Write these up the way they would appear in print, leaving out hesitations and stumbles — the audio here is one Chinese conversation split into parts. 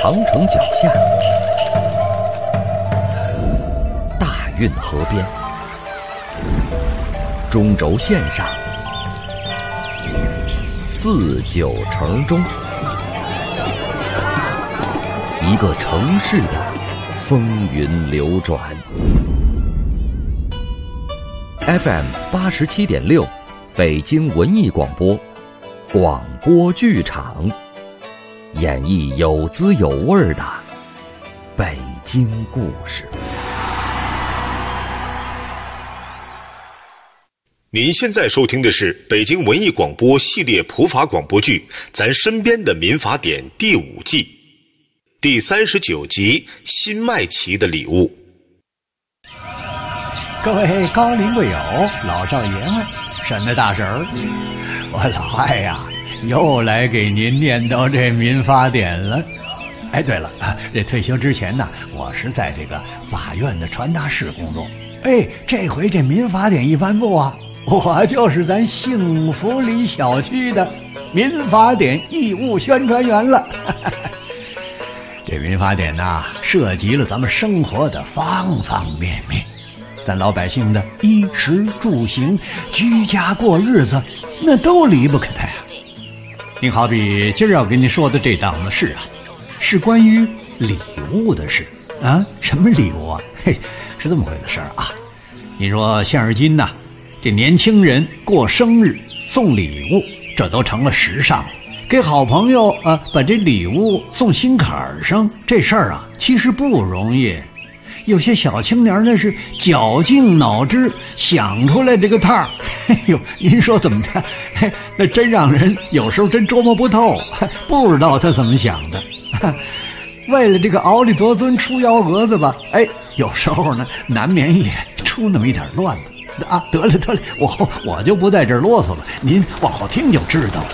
长城脚下，大运河边，中轴线上，四九城中，一个城市的风云流转。FM 87.6，北京文艺广播，广播剧场，演绎有滋有味的北京故事。 您现在收听的是北京文艺广播系列普法广播剧《咱身边的民法典》第5季第39集《新麦琪的礼物》。 各位高龄贵友、老少爷们、婶子大婶儿，我老艾呀，又来给您念叨这民法典了。哎，对了，这退休之前呢，我是在这个法院的传达室工作。哎，这回这民法典一颁布啊，我就是咱幸福里小区的民法典义务宣传员了。这民法典呐，涉及了咱们生活的方方面面，咱老百姓的衣食住行、居家过日子，那都离不开它呀。您好比今儿要跟您说的这档子事啊，是关于礼物的事啊。什么礼物啊？嘿，是这么回的事儿啊。你说现如今呐，这年轻人过生日送礼物，这都成了时尚了。给好朋友啊，把这礼物送心坎上，这事儿啊，其实不容易。有些小青年那是绞尽脑汁想出来这个套儿，哎呦，您说怎么着？嘿，那真让人有时候真琢磨不透，不知道他怎么想的。为了这个嗷里夺尊出幺蛾子吧，哎，有时候呢，难免也出那么一点乱子啊。得了，我就不在这儿啰嗦了，您往后听就知道了。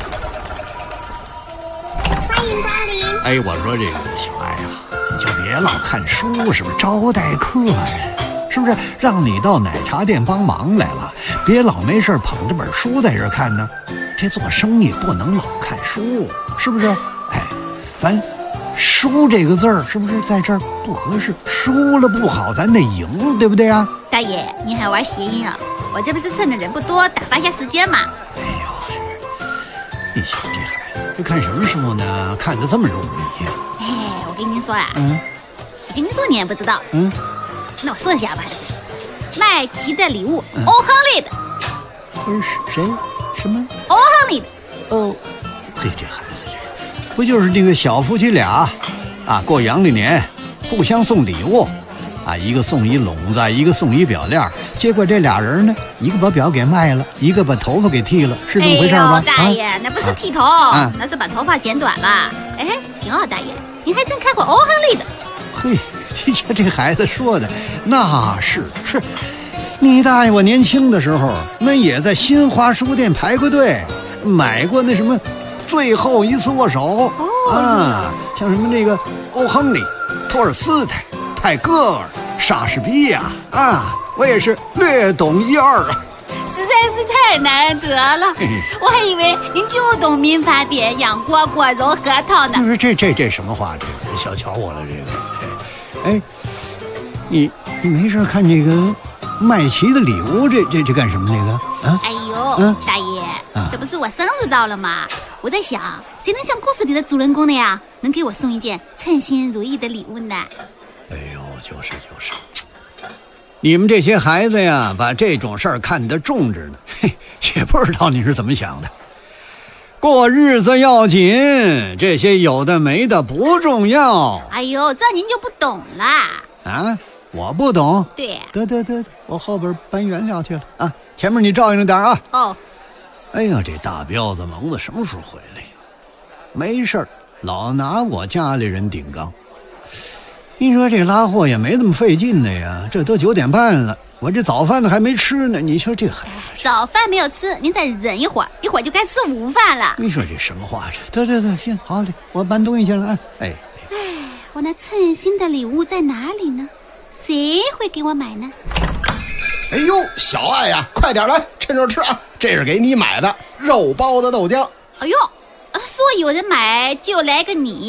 欢迎光临。 哎，我说这个小艾呀，你就别老看书，是不是招待客人？是不是让你到奶茶店帮忙来了？别老没事捧着本书在这看呢。这做生意不能老看书，是不是？哎，咱输这个字儿是不是在这儿不合适？输了不好，咱得赢，对不对啊？ 大爷，你还玩谐音啊？我这不是趁着人不多打发一下时间嘛。 哎呦，你瞧这孩子，这看什么书呢？看得这么入迷呀？ 哎，我跟您说啊，我跟您说你也不知道。那我说一下吧。麦琪的礼物，欧亨利的。 不是谁？什么？ 欧亨利的。 哦，这孩子这不就是那个小夫妻俩啊，过阳历年互相送礼物啊，一个送一笼子，一个送一表链，结果这俩人呢，一个把表给卖了，一个把头发给剃了，是这么回事吗？ 大爷，那不是剃头，那是把头发剪短了。哎，行啊，大爷，您还真看过欧亨利的。 嘿，你瞧这孩子说的，那是。你大爷，我年轻的时候那也在新华书店排过队，买过那什么最后一次握手啊，像什么那个欧亨利、托尔斯泰、泰戈尔、莎士比亚啊，我也是略懂一二啊。 实在是太难得了，我还以为您就懂民法典、养蝈蝈、揉核桃呢。 不是这什么话？这个小瞧我了这个。哎，你没事看这个麦琪的礼物，这干什么那个啊？ 哎呦，大爷，这不是我生日到了吗？我在想，谁能像故事里的主人公那样，能给我送一件称心如意的礼物呢？ 哎呦，就是，你们这些孩子呀，把这种事儿看得重着呢，嘿，也不知道你是怎么想的。过日子要紧，这些有的没的不重要。 哎呦，这您就不懂啦。 啊，我不懂。 对， 得，我后边搬原料去了啊，前面你照应着点啊。 哦。 哎呀，这大彪子蒙子什么时候回来呀？没事儿，老拿我家里人顶缸。你说这拉货也没这么费劲的呀，这都9点半了，我这早饭呢还没吃呢。你说这孩子， 早饭没有吃，您再忍一会儿，一会儿就该吃午饭了。 你说这什么话这？得，行，好嘞，我搬东西去了啊。哎， 我那称心的礼物在哪里呢？谁会给我买呢？ 哎呦，小艾呀，快点来，趁热吃啊！这是给你买的肉包的豆浆。 哎呦，说有人买就来个你，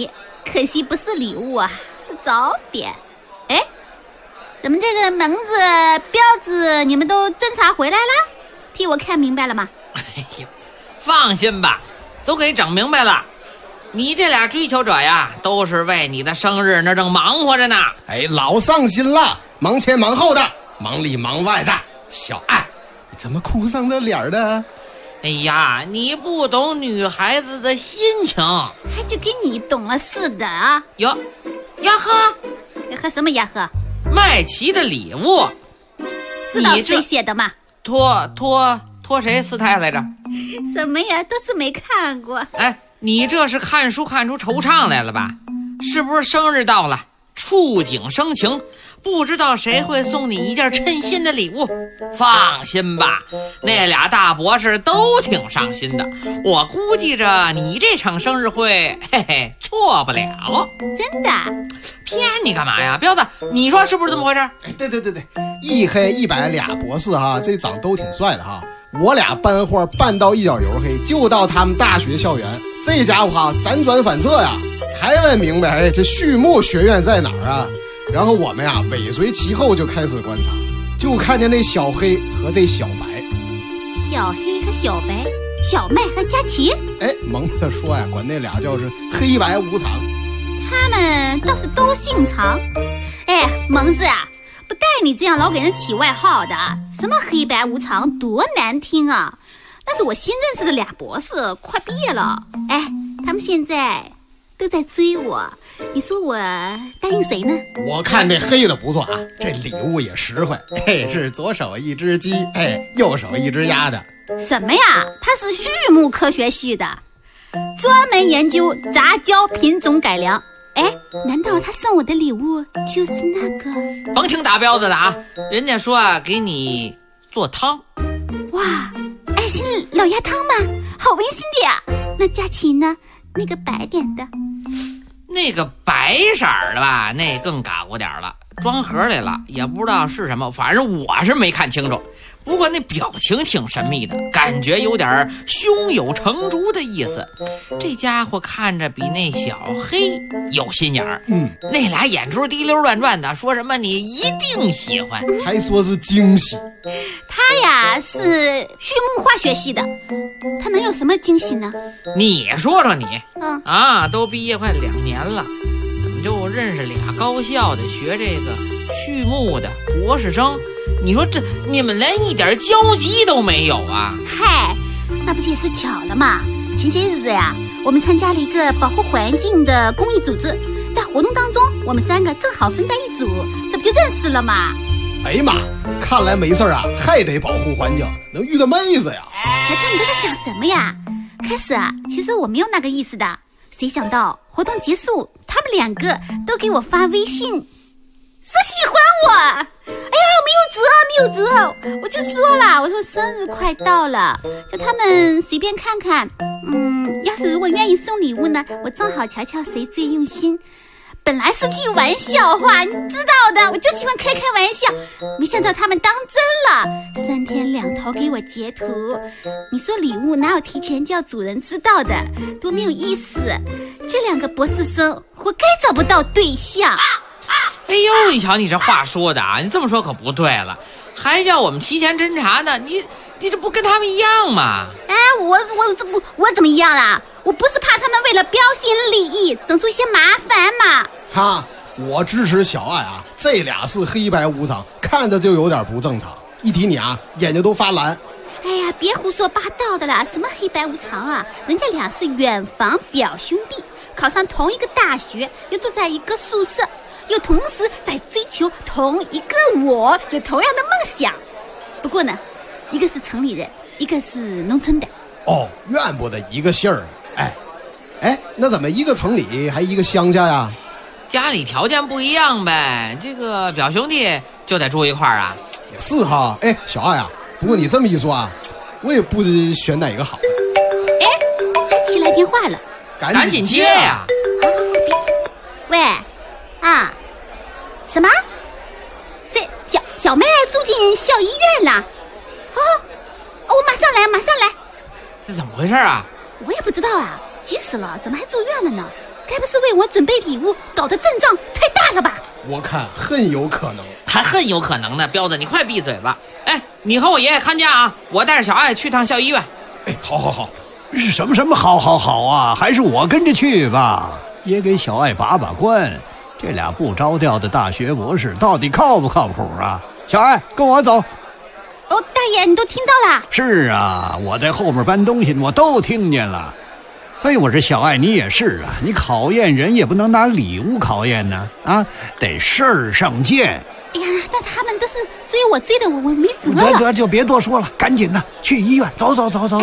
可惜不是礼物啊，是早点。哎，咱们这个门子、标子你们都侦查回来了？替我看明白了吗？ 哎呦，放心吧，都给整明白了。你这俩追求者呀，都是为你的生日那正忙活着呢。 哎，老上心了，忙前忙后的，忙里忙外的。小爱，你怎么哭丧着脸的？ 哎呀，你不懂女孩子的心情， 还就跟你懂了似的啊！ 哟，呀呵， 要喝什么呀喝？ 麦琪的礼物， 知道谁写的吗？ 托谁四太来着？ 什么呀，都是没看过。 哎，你这是看书看出惆怅来了吧？是不是生日到了，触景生情，不知道谁会送你一件称心的礼物？放心吧，那俩大博士都挺上心的，我估计着你这场生日会，嘿嘿，错不了。 真的？ 骗你干嘛呀，彪子？你说是不是这么回事？ 哎，对，一黑一白俩博士哈，这长都挺帅的哈。我俩搬货搬到一脚油黑，就到他们大学校园。这家伙哈，辗转反侧呀，才问明白哎，这畜牧学院在哪儿啊？然后我们呀尾随其后就开始观察，就看见那小黑和这小白。 小黑和小白，小麦和佳琪。 哎，蒙着说呀，管那俩叫是黑白无常。 他们倒是都姓常。哎，蒙子啊，不带你这样老给人起外号的，什么黑白无常，多难听啊！那是我新认识的俩博士，快毕业了。哎，他们现在都在追我，你说我答应谁呢？ 我看这黑的不错啊，这礼物也实惠。嘿，是左手一只鸡，哎，右手一只鸭的。 什么呀？他是畜牧科学系的，专门研究杂交品种改良。哎，难道他送我的礼物就是那个？ 甭听打彪子的啊，人家说啊，给你做汤。 哇，爱心老鸭汤吗？好温馨的呀。那佳琪呢？那个白点的？ 那个白色的吧，那更嘎咕点了，装盒里了，也不知道是什么，反正我是没看清楚。不过那表情挺神秘的，感觉有点胸有成竹的意思。这家伙看着比那小黑有心眼儿，那俩眼珠滴溜乱转的，说什么你一定喜欢， 还说是惊喜。 他呀是畜牧化学系的，他能有什么惊喜呢？ 你说说你，都毕业快2年了，怎么就认识俩高校的学这个畜牧的博士生？你说这你们连一点交集都没有啊？ 嗨，那不也是巧了嘛。前些日子呀，我们参加了一个保护环境的公益组织，在活动当中我们3个正好分在一组，这不就认识了吗？ 哎呀妈，看来没事啊，还得保护环境，能遇到妹子呀。 乔乔，你都在想什么呀？开始啊，其实我没有那个意思的，谁想到活动结束，他们2个都给我发微信说喜欢我。哎呀，没有辙，我就说了，我说生日快到了，叫他们随便看看，要是如果愿意送礼物呢，我正好瞧瞧谁最用心。本来是句玩笑话，你知道的，我就喜欢开玩笑，没想到他们当真了，3天2头给我截图。你说礼物哪有提前叫主人知道的，多没有意思。这2个博士生活该找不到对象。 哎呦，你瞧你这话说的啊，你这么说可不对了，还叫我们提前侦查呢，你这不跟他们一样吗？ 哎，我怎么一样啦？我不是怕他们为了标新立异整出一些麻烦吗？ 哈，我支持小爱啊，这俩是黑白无常，看着就有点不正常，一提你啊，眼睛都发蓝。 哎呀，别胡说八道的啦，什么黑白无常啊，人家俩是远房表兄弟，考上同一个大学，又住在一个宿舍，又同时在追求同一个我，有同样的梦想。不过呢，一个是城里人，一个是农村的。 哦，怨不得一个姓儿。哎，那怎么一个城里还一个乡下呀？ 家里条件不一样呗，这个表兄弟就得住一块儿啊。 也是哈。哎，小爱啊，不过你这么一说啊，我也不知选哪个好。 哎，佳琪来电话了， 赶紧接呀！ 喂，啊，什么？这小妹住进校医院了？好，我马上来。 这怎么回事啊？ 我也不知道啊，急死了，怎么还住院了呢？ 该不是为我准备礼物搞得阵仗太大了吧？ 我看很有可能， 还很有可能呢。彪子，你快闭嘴吧！哎，你和我爷爷看家啊，我带着小爱去趟校医院。 哎，好，是什么好啊？还是我跟着去吧，也给小爱把关。这俩不着调的大学博士到底靠不靠谱啊？小爱，跟我走。 哦，大爷，你都听到了？ 是啊，我在后面搬东西，我都听见了。哎，我说小爱，你也是啊，你考验人也不能拿礼物考验呢，啊，得事儿上见。 哎呀，但他们都是追我的，我没辙了。 得，就别多说了，赶紧的去医院，走。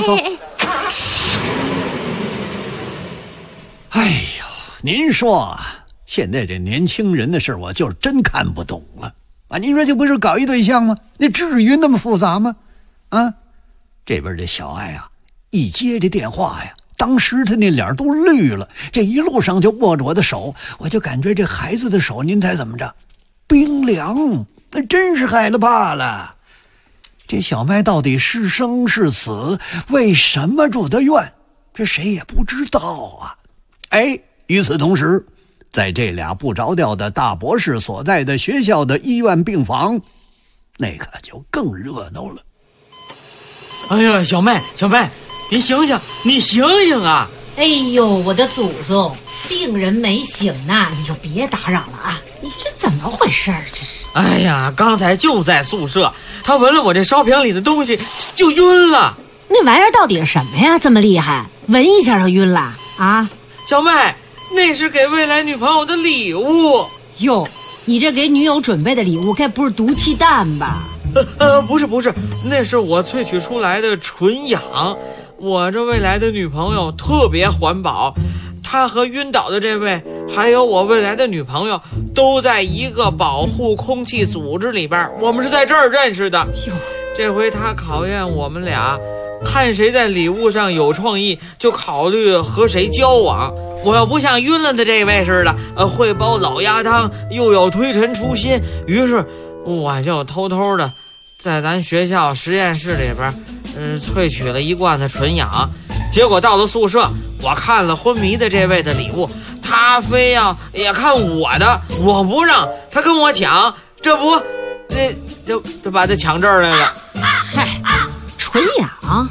哎呦，您说啊，现在这年轻人的事我就真看不懂了啊！您说这不是搞一对象吗？那至于那么复杂吗？啊，这边这小爱啊，一接这电话呀，当时他那脸都绿了，这一路上就握着我的手，我就感觉这孩子的手，您猜怎么着？冰凉，那真是害了怕了。这小麦到底是生是死，为什么住的院，这谁也不知道啊。哎，与此同时，在这俩不着调的大博士所在的学校的医院病房，那可就更热闹了。 哎呀，小麦，你醒醒啊！ 哎呦，我的祖宗，病人没醒呢，你就别打扰了啊！你这怎么回事儿？这是！ 哎呀，刚才就在宿舍，他闻了我这烧瓶里的东西就晕了。 那玩意儿到底是什么呀？这么厉害，闻一下就晕了啊？ 小麦，那是给未来女朋友的礼物。 哟，你这给女友准备的礼物该不是毒气弹吧？ 不是，那是我萃取出来的纯氧。我这未来的女朋友特别环保，她和晕倒的这位，还有我未来的女朋友，都在一个保护空气组织里边，我们是在这儿认识的。 哟， 这回她考验我们俩，看谁在礼物上有创意，就考虑和谁交往。我要不像晕了的这位似的，会煲老鸭汤，又有推陈出新，于是我就偷偷的在咱学校实验室里边，萃取了一罐子纯氧。结果到了宿舍，我看了昏迷的这位的礼物，他非要也看我的，我不让，他跟我抢，这不，就把他抢这儿来了。 嗨，纯氧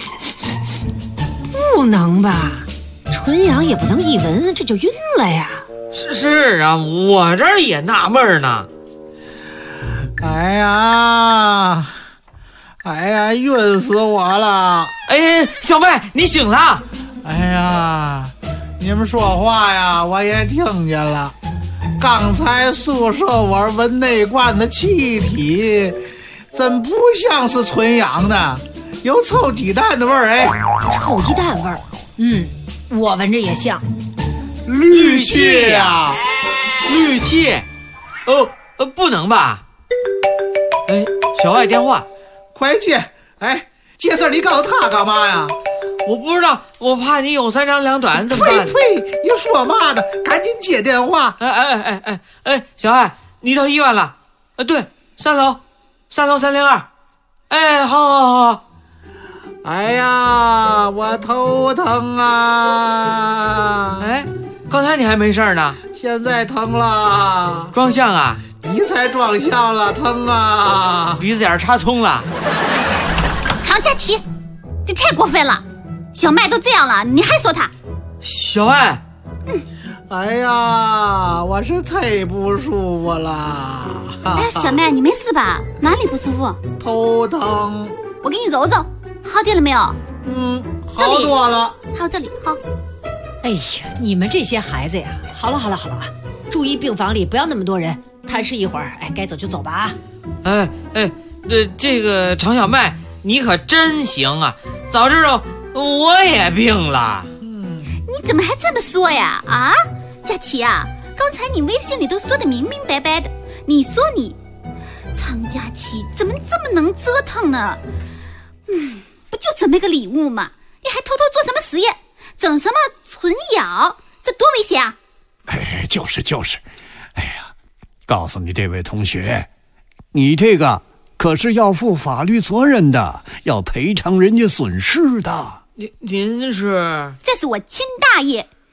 不能吧？纯氧也不能一闻这就晕了呀。 是啊，我这儿也纳闷呢。 哎呀，晕死我了！ 哎，小麦，你醒了？ 哎呀，你们说话呀，我也听见了。刚才宿舍我闻那罐的气体，真不像是纯氧的，有臭鸡蛋的味儿。哎， 臭鸡蛋味儿。我闻着也像氯气呀， 氯气。不能吧？哎，小爱电话。 快接！哎，这事儿你告诉他干嘛呀？ 我不知道，我怕你有三长两短，怎么办？ 呸！你说嘛呢？赶紧接电话！ 哎，小爱，你到医院了？对，3楼302。哎，好。 哎呀，我头疼啊！ 哎，刚才你还没事呢， 现在疼了。 装相啊？ 你才装相了，疼啊！ 鼻子眼插葱了。 常佳琪，这太过分了！小麦都这样了，你还说他？ 小爱， 哎呀，我是太不舒服了。 哎，小麦，你没事吧？哪里不舒服？ 头疼。 我给你揉揉，好点了没有？ 好多了。 好，这里好。 哎呀，你们这些孩子呀！好了啊，注意病房里不要那么多人，探视一会儿。哎，该走就走吧啊！ 这个常小麦，你可真行啊！早知道我也病了。 你怎么还这么说呀？啊，佳琪啊，刚才你微信里都说的明明白白的，你说你常佳琪怎么这么能折腾呢？不就准备个礼物吗？你还偷偷做什么实验，整什么纯氧，这多危险啊！ 哎，就是。哎呀，告诉你这位同学，你这个可是要负法律责任的，要赔偿人家损失的。 您是？ 这是我亲大爷，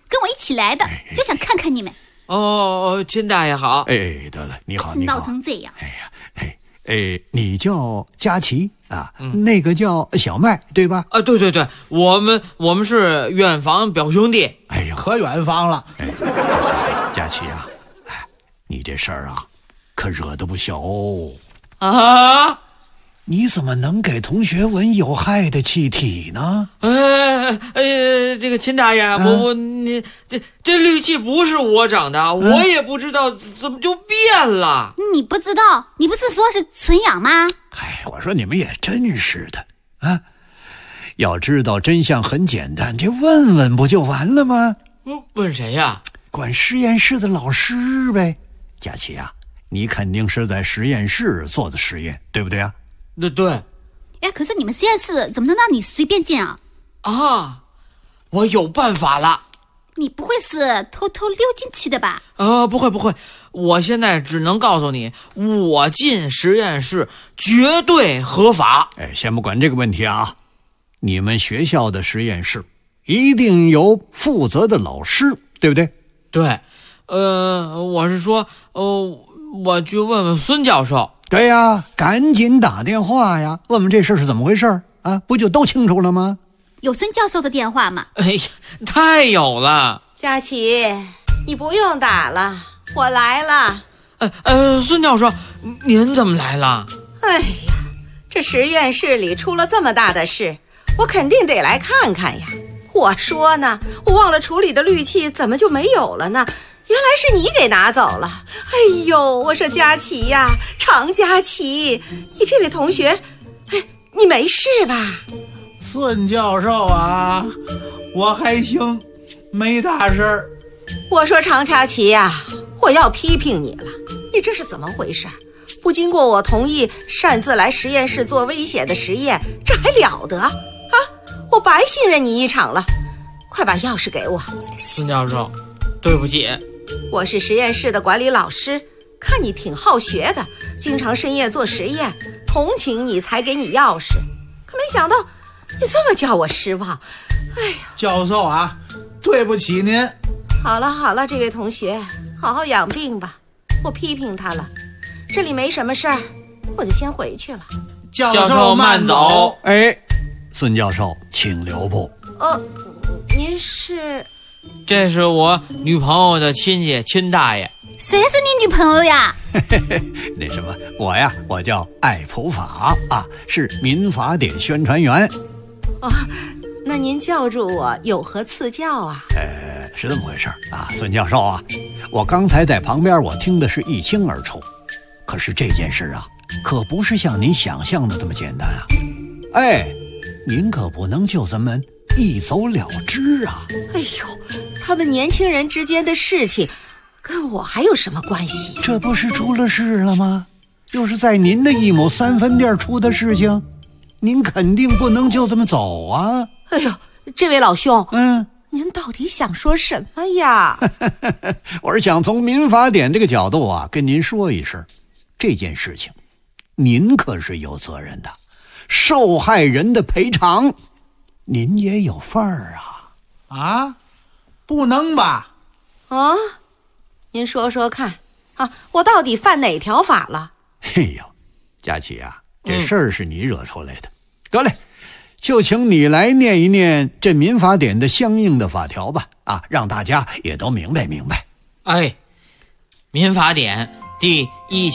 跟我一起来的，就想看看你们。 哦，秦大爷好。 哎，得了，你好，你好。 闹成这样。 哎呀，你叫佳琪啊，那个叫小麦，对吧？ 啊，对，我们是远房表兄弟。 哎呦， 可远方了。 佳琪啊，你这事儿啊，可惹得不小哦。 啊！ 你怎么能给同学闻有害的气体呢？ 这个秦大爷，你这氯气不是我整的，我也不知道怎么就变了。 你不知道？你不是说是纯氧吗？ 我说你们也真是的啊！要知道真相很简单，这问问不就完了吗？ 问谁呀？ 管实验室的老师呗。佳琪啊，你肯定是在实验室做的实验，对不对啊？ 对。 哎，可是你们实验室怎么能让你随便进啊？ 啊，我有办法了。 你不会是偷偷溜进去的吧？ 不会，我现在只能告诉你，我进实验室绝对合法。 先不管这个问题啊，你们学校的实验室一定有负责的老师，对不对？ 对，我是说，我去问问孙教授。 对呀，赶紧打电话呀，问问这事是怎么回事啊？不就都清楚了吗？ 有孙教授的电话吗？ 哎呀，太有了！ 佳琪，你不用打了，我来了。 孙教授，您怎么来了？ 哎呀，这实验室里出了这么大的事，我肯定得来看看呀。我说呢，我忘了处理的氯气怎么就没有了呢？原来是你给拿走了。哎呦，我说佳琪呀，常佳琪，你这位同学，你没事吧？ 孙教授啊，我还行，没大事儿。 我说常佳琪呀，我要批评你了，你这是怎么回事？不经过我同意，擅自来实验室做危险的实验，这还了得啊！我白信任你一场了，快把钥匙给我。 孙教授，对不起。 我是实验室的管理老师，看你挺好学的，经常深夜做实验，同情你才给你钥匙，可没想到你这么叫我失望。哎呀， 教授啊，对不起您。 好了，这位同学，好好养病吧。我批评他了，这里没什么事儿，我就先回去了。 教授慢走。 孙教授，请留步。 您是？ 这是我女朋友的亲戚秦大爷。 谁是你女朋友呀？ 那什么，我叫艾普法啊，是民法典宣传员。 那您叫住我有何赐教啊？ 是这么回事啊，孙教授啊，我刚才在旁边我听的是一清二楚，可是这件事啊，可不是像您想象的这么简单啊。您可不能就这么一走了之啊！ 哎呦，他们年轻人之间的事情，跟我还有什么关系？ 这不是出了事了吗？又是在您的一亩三分地出的事情，您肯定不能就这么走啊！ 哎呦，这位老兄，您到底想说什么呀？ 我是想从民法典这个角度啊，跟您说一声，这件事情，您可是有责任的，受害人的赔偿。您也有份儿啊！ 不能吧？ 您说说看啊，我到底犯哪条法了？ 佳琪啊，这事儿是你惹出来的。得嘞，就请你来念一念这民法典的相应的法条吧，让大家也都明白明白。 民法典第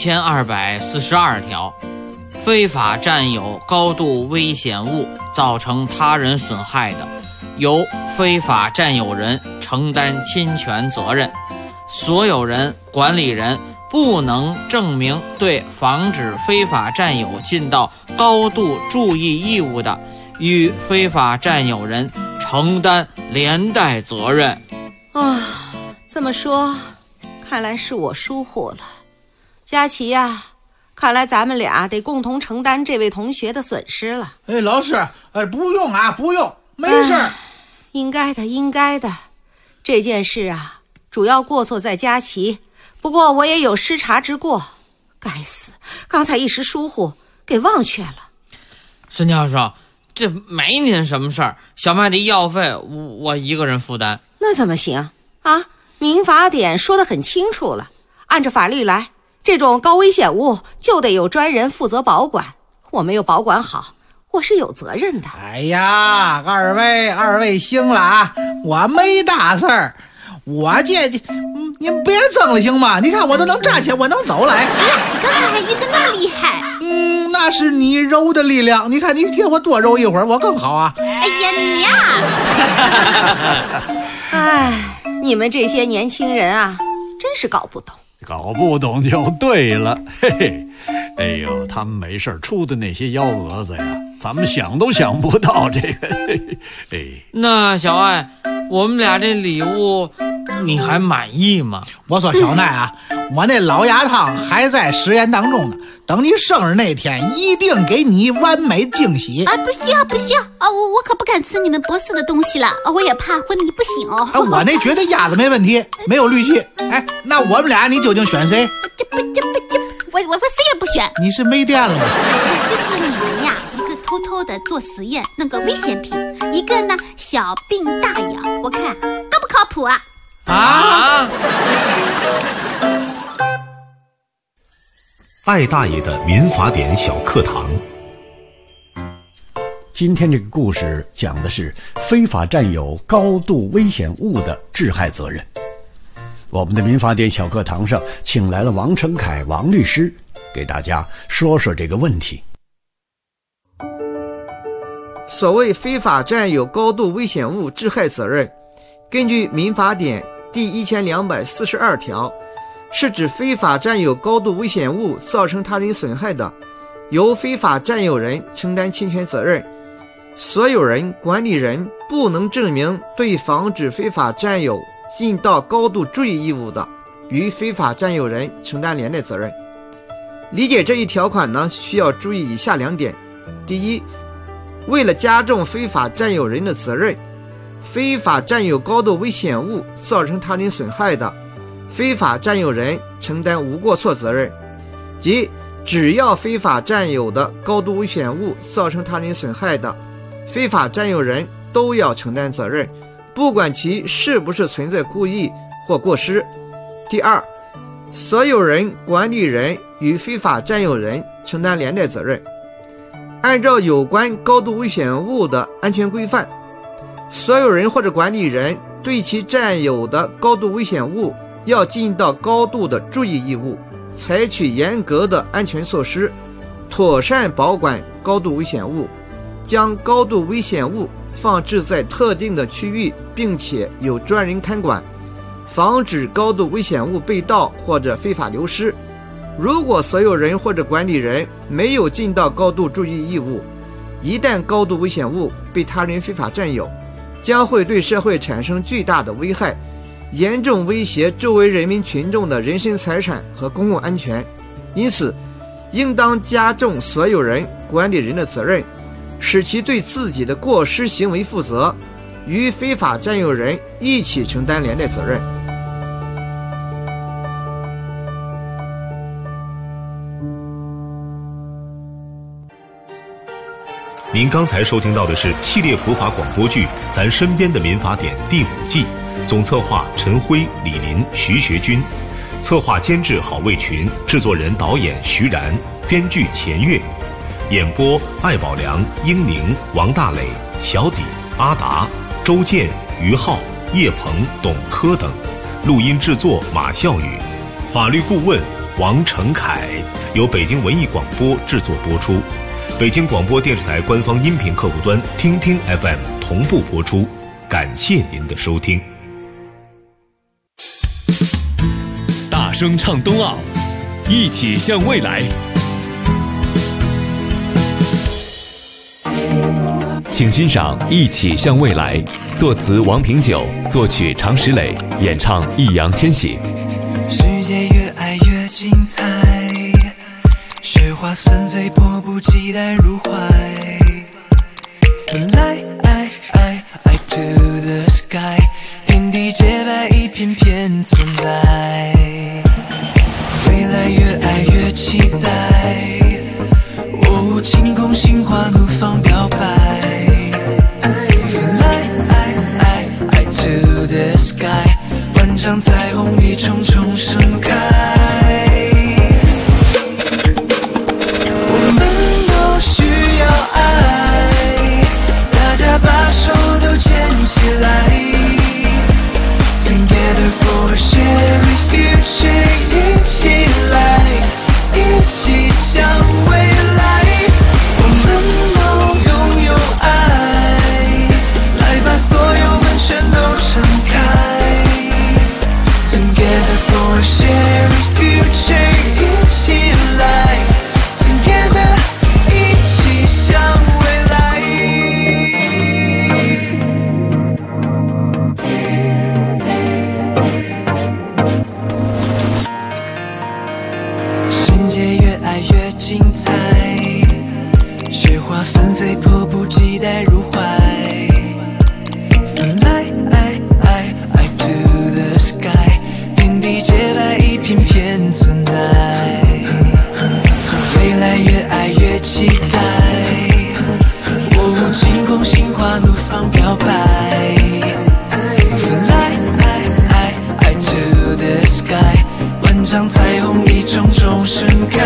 1242条。非法占有高度危险物造成他人损害的，由非法占有人承担侵权责任。所有人、管理人不能证明对防止非法占有尽到高度注意义务的，与非法占有人承担连带责任。 这么说，看来是我疏忽了。佳琪呀，看来咱们俩得共同承担这位同学的损失了。 老师，不用啊，不用，没事儿。 应该的。这件事啊，主要过错在佳琪，不过我也有失察之过。该死，刚才一时疏忽，给忘却了。 孙教授，这没您什么事儿，小麦的医药费我一个人负担。 那怎么行啊？民法典说得很清楚了，按照法律来，这种高危险物就得有专人负责保管，我没有保管好，我是有责任的。 哎呀，二位行了啊，我没大事儿，我您别争了行吗？你看我都能站起来，我能走来。 哎呀，你刚才还晕得那厉害。 那是你揉的力量，你看你给我多揉一会儿，我更好啊。 哎呀，你呀！ 哎，你们这些年轻人啊，真是搞不懂。 搞不懂就对了，嘿嘿。哎呦，他们没事出的那些幺蛾子呀，咱们想都想不到这个。哎， 那小爱，我们俩这礼物你还满意吗？ 我说小奈啊，我那老鸭汤还在实验当中呢，等你生日那天一定给你完美惊喜。 啊，不需要啊，我可不敢吃你们博士的东西了，我也怕昏迷不醒哦。 我那绝对鸭子没问题，没有氯气。哎，那我们俩你究竟选谁？ 我谁也不选。 你是没电了吗？ 就是你们呀，一个偷偷的做实验弄个危险品，一个呢小病大养，我看都不靠谱啊！ 爱大爷的民法典小课堂。 今天这个故事讲的是非法占有高度危险物的治害责任。我们的民法典小课堂上请来了王成凯王律师，给大家说说这个问题。 所谓非法占有高度危险物治害责任，根据民法典第1242条，是指非法占有高度危险物造成他人损害的，由非法占有人承担侵权责任。所有人、管理人不能证明对防止非法占有尽到高度注意义务的，与非法占有人承担连带责任。理解这一条款呢，需要注意以下2点。第一，为了加重非法占有人的责任，非法占有高度危险物造成他人损害的，非法占有人承担无过错责任，即只要非法占有的高度危险物造成他人损害的，非法占有人都要承担责任，不管其是不是存在故意或过失。第二，所有人、管理人与非法占有人承担连带责任。按照有关高度危险物的安全规范，所有人或者管理人对其占有的高度危险物要尽到高度的注意义务，采取严格的安全措施，妥善保管高度危险物，将高度危险物放置在特定的区域，并且有专人看管，防止高度危险物被盗或者非法流失。如果所有人或者管理人没有尽到高度注意义务，一旦高度危险物被他人非法占有，将会对社会产生巨大的危害，严重威胁周围人民群众的人身财产和公共安全。因此，应当加重所有人、管理人的责任，使其对自己的过失行为负责，与非法占有人一起承担连带责任。 您刚才收听到的是系列普法广播剧《咱身边的民法典》第5季，总策划陈辉、李林、徐学军，策划监制郝卫群，制作人导演徐然，编剧钱月，演播艾宝良、英宁、王大磊、小底、阿达、周建、于浩、叶鹏、董科等，录音制作马笑宇，法律顾问王成凯，由北京文艺广播制作播出。北京广播电视台官方音频客户端听听 FM 同步播出，感谢您的收听。 大声唱冬奥，一起向未来。请欣赏《一起向未来》，作词王平久，作曲常石磊，演唱易烊千玺。 世界越爱越精彩，雪花纷飞，迫不及待入怀。Fly to the sky， 天地洁白，一片片存在。未来越爱越期待，哦，晴空心花怒放表白。Fly to the 张彩虹一重重盛开。我们都需要爱，大家把手都牵起来。Together for a shared future， 一起来，一起向未来。我们都拥有爱，来把所有门全都敞开。Together for a shared future， 一起来 Together， 一起向未来。世界越爱越精彩，雪花纷飞，迫不及待入怀。Fly to the sky， 天地洁白，一片片存在。未来越爱越期待，我无晴空心花怒放表白。Fly to the sky， 万丈彩虹一重重盛开。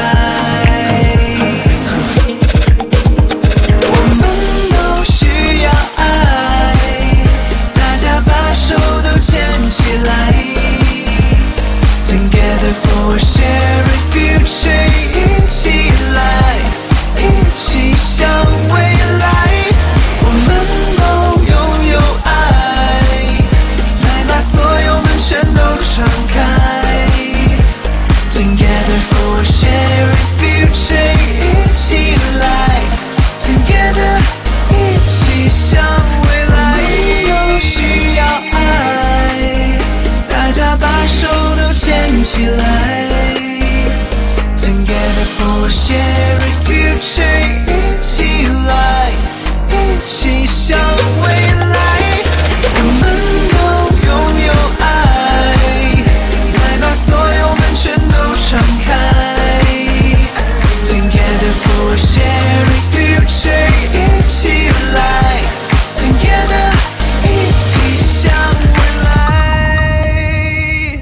我们都需要爱，大家把手都牵起来。Together for a shared future， 一起来，一起向未来。我们都拥有爱，来把所有门全都敞开。Together for a shared future， 一起来 Together， 一起向未来。都需要爱，大家把手都牵起来。Together for a shared future， 一起来，一起向未来。我们都拥有爱，来把所有门全都敞开。Together for a shared future， 一起来 Together， 一起向未来。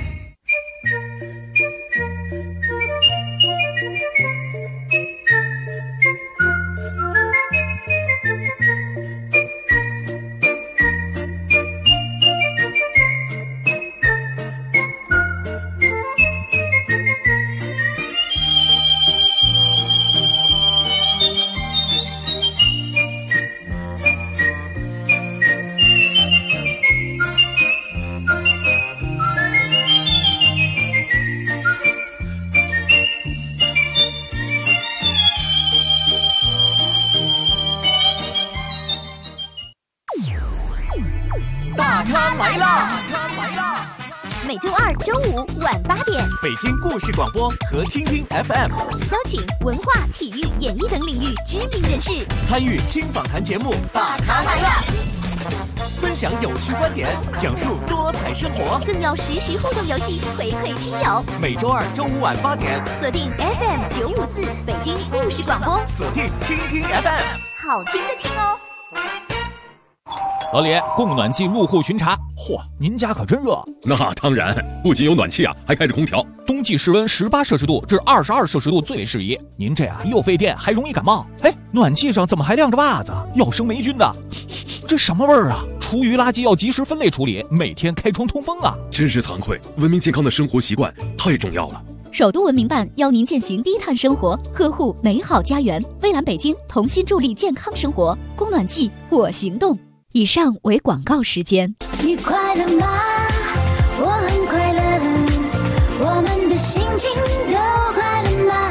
大咖来啦！ 每周二、周五晚8点， 北京故事广播和听听 FM 邀请文化、体育、演艺等领域知名人士参与轻访谈节目《大咖来啦》，分享有趣观点，讲述多彩生活， 更有实时互动游戏回馈听友。 每周二、周五晚8点， 锁定 FM 954北京故事广播， 锁定听听 FM， 好听的听哦。 老李，供暖气入户巡查。嚯，您家可真热。 那当然，不仅有暖气啊，还开着空调。 冬季室温18摄氏度至22摄氏度最适宜。您这又费电，还容易感冒。哎，暖气上怎么还晾着袜子？要生霉菌的。这什么味儿啊？厨余垃圾要及时分类处理，每天开窗通风啊。 真是惭愧，文明健康的生活习惯太重要了。 首都文明办邀您践行低碳生活，呵护美好家园。蔚蓝北京同心助力健康生活，供暖气我行动。以上为广告时间。 你快乐吗？我很快乐，我们的心情都快乐吗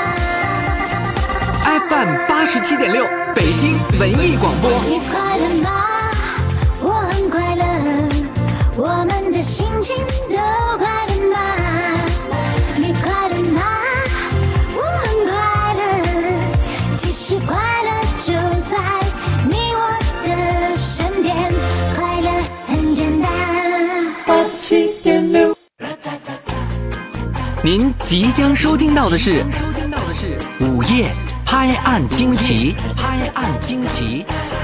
？FM 87.6，北京文艺广播。 你快乐吗？我很快乐，我们的心情都快乐吗？你快乐吗？我很快乐，其实快乐就在你我的身边，快乐很简单。87.6， 您即将收听到的是午夜拍案惊奇，拍案惊奇。